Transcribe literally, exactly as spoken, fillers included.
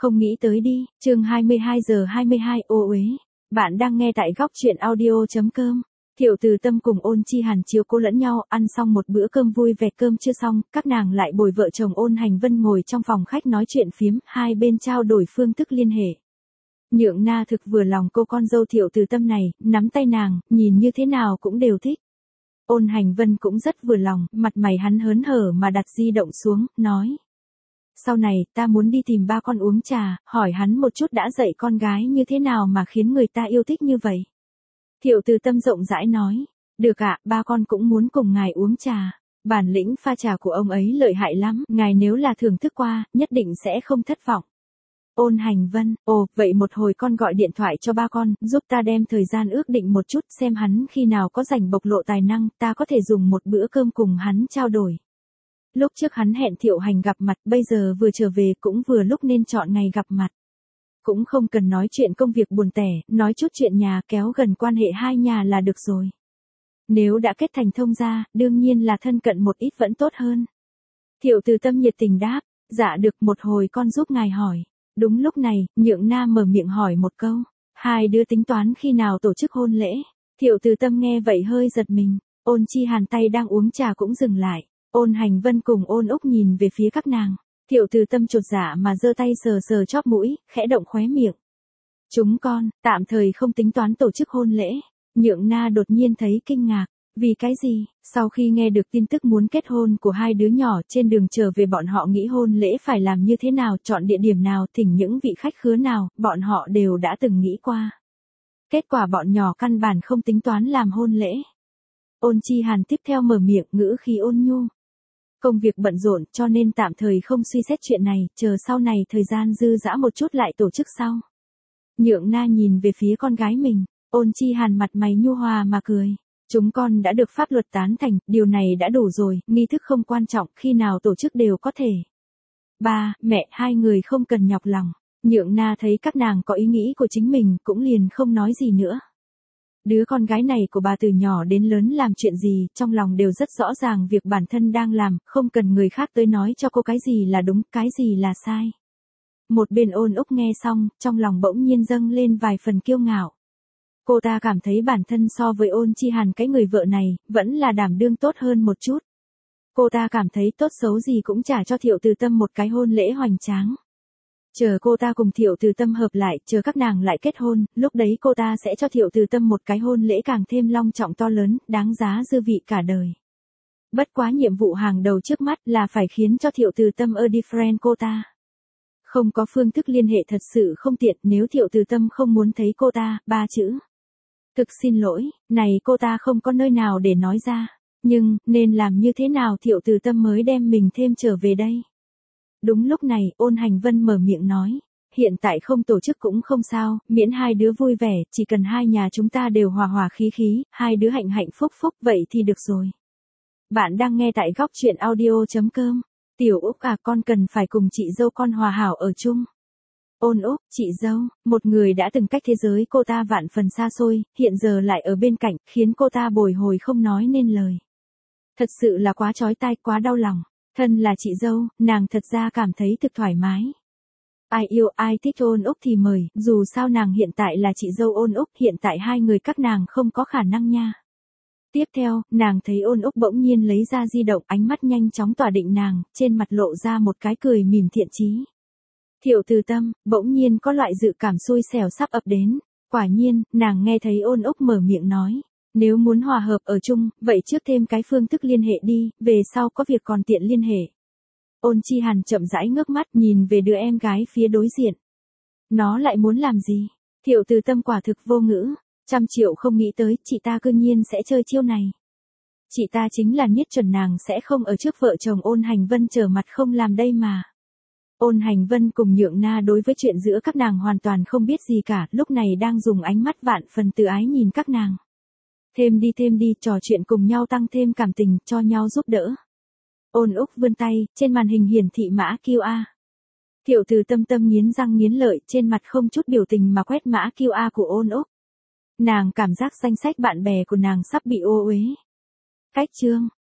Không nghĩ tới đi, chương hai mươi hai giờ hai mươi hai ô uế. Bạn đang nghe tại góc truyện audio.com. Thiệu Từ Tâm cùng Ôn Chi Hàn chiếu cố lẫn nhau, ăn xong một bữa cơm vui vẻ. Cơm chưa xong, các nàng lại bồi vợ chồng Ôn Hành Vân ngồi trong phòng khách nói chuyện phiếm, hai bên trao đổi phương thức liên hệ. Nhượng Na thực vừa lòng cô con dâu Thiệu Từ Tâm này, nắm tay nàng, nhìn như thế nào cũng đều thích. Ôn Hành Vân cũng rất vừa lòng, mặt mày hắn hớn hở mà đặt di động xuống, nói. Sau này, ta muốn đi tìm ba con uống trà, hỏi hắn một chút đã dạy con gái như thế nào mà khiến người ta yêu thích như vậy. Thiệu Từ Tâm rộng rãi nói, được ạ, ba con cũng muốn cùng ngài uống trà. Bản lĩnh pha trà của ông ấy lợi hại lắm, ngài nếu là thưởng thức qua, nhất định sẽ không thất vọng. Ôn Hành Vân, ồ, vậy một hồi con gọi điện thoại cho ba con, giúp ta đem thời gian ước định một chút xem hắn khi nào có rảnh bộc lộ tài năng, ta có thể dùng một bữa cơm cùng hắn trao đổi. Lúc trước hắn hẹn Thiệu Hành gặp mặt, bây giờ vừa trở về cũng vừa lúc nên chọn ngày gặp mặt. Cũng không cần nói chuyện công việc buồn tẻ, nói chút chuyện nhà kéo gần quan hệ hai nhà là được rồi. Nếu đã kết thành thông gia, đương nhiên là thân cận một ít vẫn tốt hơn. Thiệu Từ Tâm nhiệt tình đáp, dạ được, một hồi con giúp ngài hỏi. Đúng lúc này, Nhượng Na mở miệng hỏi một câu, hai đứa tính toán khi nào tổ chức hôn lễ. Thiệu Từ Tâm nghe vậy hơi giật mình, Ôn Chi Hàn tay đang uống trà cũng dừng lại. Ôn Hành Vân cùng Ôn Úc nhìn về phía các nàng. Thiệu Từ Tâm chột dạ mà giơ tay sờ sờ chóp mũi, khẽ động khóe miệng. Chúng con, tạm thời không tính toán tổ chức hôn lễ. Nhượng Na đột nhiên thấy kinh ngạc. Vì cái gì? Sau khi nghe được tin tức muốn kết hôn của hai đứa nhỏ, trên đường trở về bọn họ nghĩ hôn lễ phải làm như thế nào, chọn địa điểm nào, thỉnh những vị khách khứa nào, bọn họ đều đã từng nghĩ qua. Kết quả bọn nhỏ căn bản không tính toán làm hôn lễ. Ôn Chi Hàn tiếp theo mở miệng, ngữ khí ôn nhu. Công việc bận rộn cho nên tạm thời không suy xét chuyện này, chờ sau này thời gian dư dã một chút lại tổ chức sau. Nhượng Na nhìn về phía con gái mình, Ôn Chi Hàn mặt mày nhu hòa mà cười. Chúng con đã được pháp luật tán thành, điều này đã đủ rồi, nghi thức không quan trọng, khi nào tổ chức đều có thể. Ba, mẹ, hai người không cần nhọc lòng. Nhượng Na thấy các nàng có ý nghĩ của chính mình, cũng liền không nói gì nữa. Đứa con gái này của bà từ nhỏ đến lớn làm chuyện gì, trong lòng đều rất rõ ràng việc bản thân đang làm, không cần người khác tới nói cho cô cái gì là đúng, cái gì là sai. Một bên Ôn Úc nghe xong, trong lòng bỗng nhiên dâng lên vài phần kiêu ngạo. Cô ta cảm thấy bản thân so với Ôn Chi Hàn cái người vợ này, vẫn là đảm đương tốt hơn một chút. Cô ta cảm thấy tốt xấu gì cũng trả cho Thiệu Từ Tâm một cái hôn lễ hoành tráng. Chờ cô ta cùng Thiệu Từ Tâm hợp lại, chờ các nàng lại kết hôn, lúc đấy cô ta sẽ cho Thiệu Từ Tâm một cái hôn lễ càng thêm long trọng to lớn, đáng giá dư vị cả đời. Bất quá nhiệm vụ hàng đầu trước mắt là phải khiến cho Thiệu Từ Tâm ơ đi friend cô ta. Không có phương thức liên hệ thật sự không tiện, nếu Thiệu Từ Tâm không muốn thấy cô ta, ba chữ. Thực xin lỗi, này cô ta không có nơi nào để nói ra. Nhưng, nên làm như thế nào Thiệu Từ Tâm mới đem mình thêm trở về đây? Đúng lúc này, Ôn Hành Vân mở miệng nói. Hiện tại không tổ chức cũng không sao, miễn hai đứa vui vẻ, chỉ cần hai nhà chúng ta đều hòa hòa khí khí, hai đứa hạnh hạnh phúc phúc, vậy thì được rồi. Bạn đang nghe tại góc truyện audio.com. Tiểu Úc à, con cần phải cùng chị dâu con hòa hảo ở chung. Ôn Úc, chị dâu, một người đã từng cách thế giới cô ta vạn phần xa xôi, hiện giờ lại ở bên cạnh, khiến cô ta bồi hồi không nói nên lời. Thật sự là quá chói tai, quá đau lòng. Thân là chị dâu, nàng thật ra cảm thấy thực thoải mái. Ai yêu ai thích Ôn Úc thì mời, dù sao nàng hiện tại là chị dâu Ôn Úc, hiện tại hai người các nàng không có khả năng nha. Tiếp theo, nàng thấy Ôn Úc bỗng nhiên lấy ra di động, ánh mắt nhanh chóng tỏa định nàng, trên mặt lộ ra một cái cười mỉm thiện chí. Thiệu Từ Tâm, bỗng nhiên có loại dự cảm xui xẻo sắp ập đến. Quả nhiên, nàng nghe thấy Ôn Úc mở miệng nói. Nếu muốn hòa hợp ở chung, vậy trước thêm cái phương thức liên hệ đi, về sau có việc còn tiện liên hệ. Ôn Chi Hàn chậm rãi ngước mắt nhìn về đứa em gái phía đối diện. Nó lại muốn làm gì? Thiệu Từ Tâm quả thực vô ngữ. Trăm triệu không nghĩ tới, chị ta cư nhiên sẽ chơi chiêu này. Chị ta chính là niết chuẩn nàng sẽ không ở trước vợ chồng Ôn Hành Vân trở mặt không làm đây mà. Ôn Hành Vân cùng Nhượng Na đối với chuyện giữa các nàng hoàn toàn không biết gì cả, lúc này đang dùng ánh mắt vạn phần từ ái nhìn các nàng. Thêm đi thêm đi, trò chuyện cùng nhau tăng thêm cảm tình, cho nhau giúp đỡ. Ôn Úc vươn tay, trên màn hình hiển thị mã quy rờ. Thiệu Từ Tâm tâm nghiến răng nghiến lợi, trên mặt không chút biểu tình mà quét mã quy rờ của Ôn Úc. Nàng cảm giác danh sách bạn bè của nàng sắp bị ô uế. Cách chương.